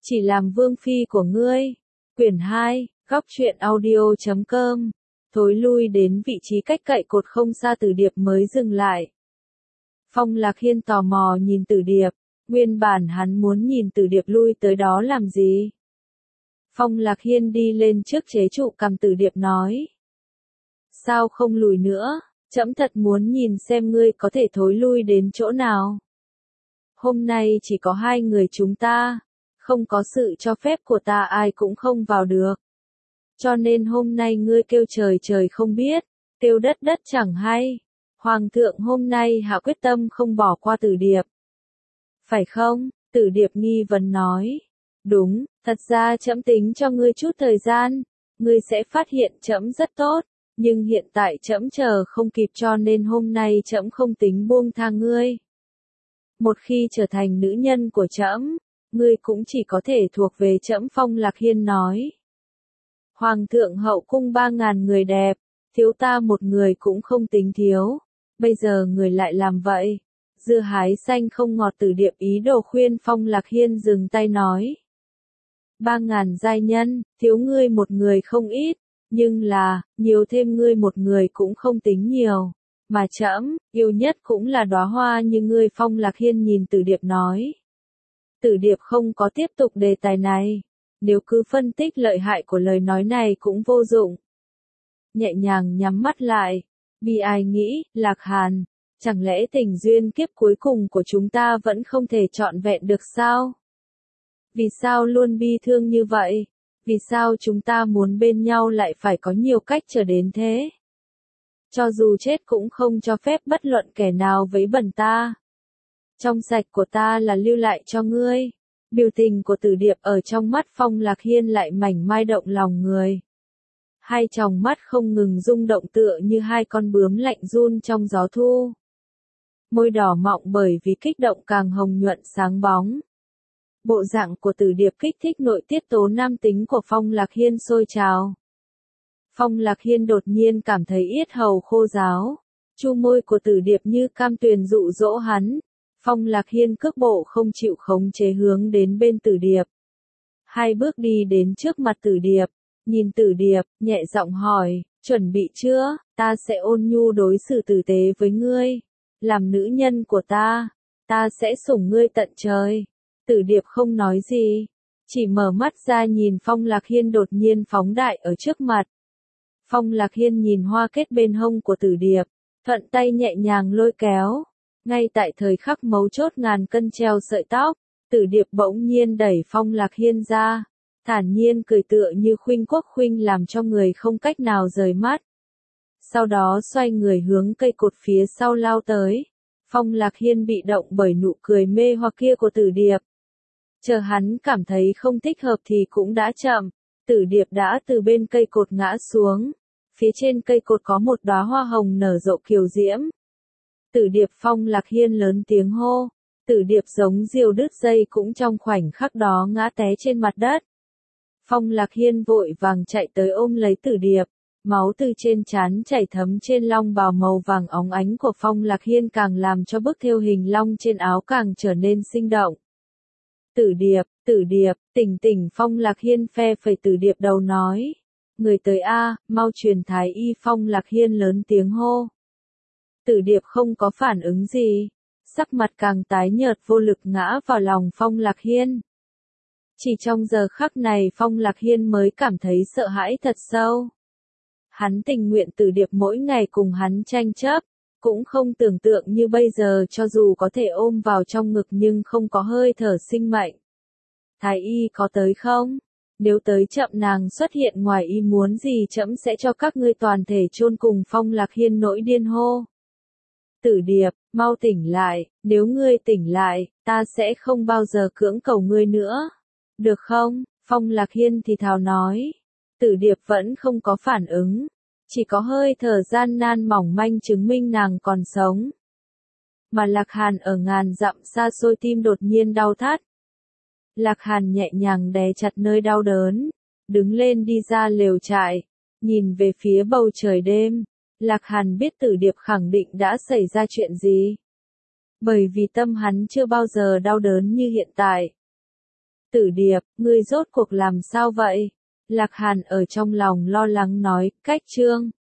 Chỉ làm vương phi của ngươi. Quyển 2, góc truyện audio.com. Thối lui đến vị trí cách cậy cột không xa Tử Điệp mới dừng lại. Phong Lạc Hiên tò mò nhìn Tử Điệp, nguyên bản hắn muốn nhìn Tử Điệp lui tới đó làm gì. Phong Lạc Hiên đi lên trước chế trụ cằm Tử Điệp nói. Sao không lùi nữa, trẫm thật muốn nhìn xem ngươi có thể thối lui đến chỗ nào. Hôm nay chỉ có hai người chúng ta, không có sự cho phép của ta ai cũng không vào được. Cho nên hôm nay ngươi kêu trời trời không biết, kêu đất đất chẳng hay. Hoàng thượng hôm nay hạ quyết tâm không bỏ qua Tử Điệp. Phải không? Tử Điệp nghi vấn nói. Đúng, thật ra trẫm tính cho ngươi chút thời gian, ngươi sẽ phát hiện trẫm rất tốt, nhưng hiện tại trẫm chờ không kịp cho nên hôm nay trẫm không tính buông tha ngươi. Một khi trở thành nữ nhân của trẫm, ngươi cũng chỉ có thể thuộc về trẫm. Phong Lạc Hiên nói. Hoàng thượng hậu cung 3.000 người đẹp, thiếu ta một người cũng không tính thiếu, bây giờ người lại làm vậy. Dưa hái xanh không ngọt. Tử Điệp ý đồ khuyên Phong Lạc Hiên dừng tay nói. 3.000 giai nhân, thiếu ngươi một người không ít, nhưng là, nhiều thêm ngươi một người cũng không tính nhiều, mà trẫm yêu nhất cũng là đóa hoa như ngươi. Phong Lạc Hiên nhìn Tử Điệp nói. Tử Điệp không có tiếp tục đề tài này, nếu cứ phân tích lợi hại của lời nói này cũng vô dụng. Nhẹ nhàng nhắm mắt lại, bi ai nghĩ, Lạc Hàn, chẳng lẽ tình duyên kiếp cuối cùng của chúng ta vẫn không thể trọn vẹn được sao? Vì sao luôn bi thương như vậy? Vì sao chúng ta muốn bên nhau lại phải có nhiều cách trở đến thế? Cho dù chết cũng không cho phép bất luận kẻ nào vấy bẩn ta. Trong sạch của ta là lưu lại cho ngươi. Biểu tình của Tử Điệp ở trong mắt Phong Lạc Hiên lại mảnh mai động lòng người. Hai tròng mắt không ngừng rung động tựa như hai con bướm lạnh run trong gió thu. Môi đỏ mọng bởi vì kích động càng hồng nhuận sáng bóng. Bộ dạng của Tử Điệp kích thích nội tiết tố nam tính của Phong Lạc Hiên sôi trào. Phong Lạc Hiên đột nhiên cảm thấy yết hầu khô ráo. Chu môi của Tử Điệp như cam tuyền dụ dỗ hắn. Phong Lạc Hiên cước bộ không chịu khống chế hướng đến bên Tử Điệp. Hai bước đi đến trước mặt Tử Điệp, nhìn Tử Điệp, nhẹ giọng hỏi, chuẩn bị chưa, ta sẽ ôn nhu đối xử tử tế với ngươi. Làm nữ nhân của ta sẽ sủng ngươi tận trời. Tử Điệp không nói gì, chỉ mở mắt ra nhìn Phong Lạc Hiên đột nhiên phóng đại ở trước mặt. Phong Lạc Hiên nhìn hoa kết bên hông của Tử Điệp, thuận tay nhẹ nhàng lôi kéo. Ngay tại thời khắc mấu chốt ngàn cân treo sợi tóc, Tử Điệp bỗng nhiên đẩy Phong Lạc Hiên ra, thản nhiên cười tựa như khuynh quốc khuynh làm cho người không cách nào rời mắt. Sau đó xoay người hướng cây cột phía sau lao tới. Phong Lạc Hiên bị động bởi nụ cười mê hoặc kia của Tử Điệp. Chờ hắn cảm thấy không thích hợp thì cũng đã chậm. Tử Điệp đã từ bên cây cột ngã xuống. Phía trên cây cột có một đóa hoa hồng nở rộ kiều diễm. Tử Điệp. Phong Lạc Hiên lớn tiếng hô. Tử Điệp giống diều đứt dây cũng trong khoảnh khắc đó ngã té trên mặt đất. Phong Lạc Hiên vội vàng chạy tới ôm lấy Tử Điệp. Máu từ trên trán chảy thấm trên long bào màu vàng óng ánh của Phong Lạc Hiên càng làm cho bức thêu hình long trên áo càng trở nên sinh động. Tử Điệp, tỉnh tỉnh. Phong Lạc Hiên phe phẩy Tử Điệp đầu nói. Người tới a, mau truyền thái y. Phong Lạc Hiên lớn tiếng hô. Tử Điệp không có phản ứng gì, sắc mặt càng tái nhợt vô lực ngã vào lòng Phong Lạc Hiên. Chỉ trong giờ khắc này Phong Lạc Hiên mới cảm thấy sợ hãi thật sâu. Hắn tình nguyện Tử Điệp mỗi ngày cùng hắn tranh chấp, cũng không tưởng tượng như bây giờ cho dù có thể ôm vào trong ngực nhưng không có hơi thở sinh mệnh. Thái y có tới không? Nếu tới chậm nàng xuất hiện ngoài ý muốn gì trẫm sẽ cho các ngươi toàn thể chôn cùng. Phong Lạc Hiên nỗi điên hô. Tử Điệp, mau tỉnh lại, nếu ngươi tỉnh lại, ta sẽ không bao giờ cưỡng cầu ngươi nữa. Được không? Phong Lạc Hiên thì thào nói. Tử Điệp vẫn không có phản ứng, chỉ có hơi thở gian nan mỏng manh chứng minh nàng còn sống. Mà Lạc Hàn ở ngàn dặm xa xôi tim đột nhiên đau thắt. Lạc Hàn nhẹ nhàng đè chặt nơi đau đớn, đứng lên đi ra lều trại, nhìn về phía bầu trời đêm. Lạc Hàn biết Tử Điệp khẳng định đã xảy ra chuyện gì. Bởi vì tâm hắn chưa bao giờ đau đớn như hiện tại. Tử Điệp, ngươi rốt cuộc làm sao vậy? Lạc Hàn ở trong lòng lo lắng nói, cách Trương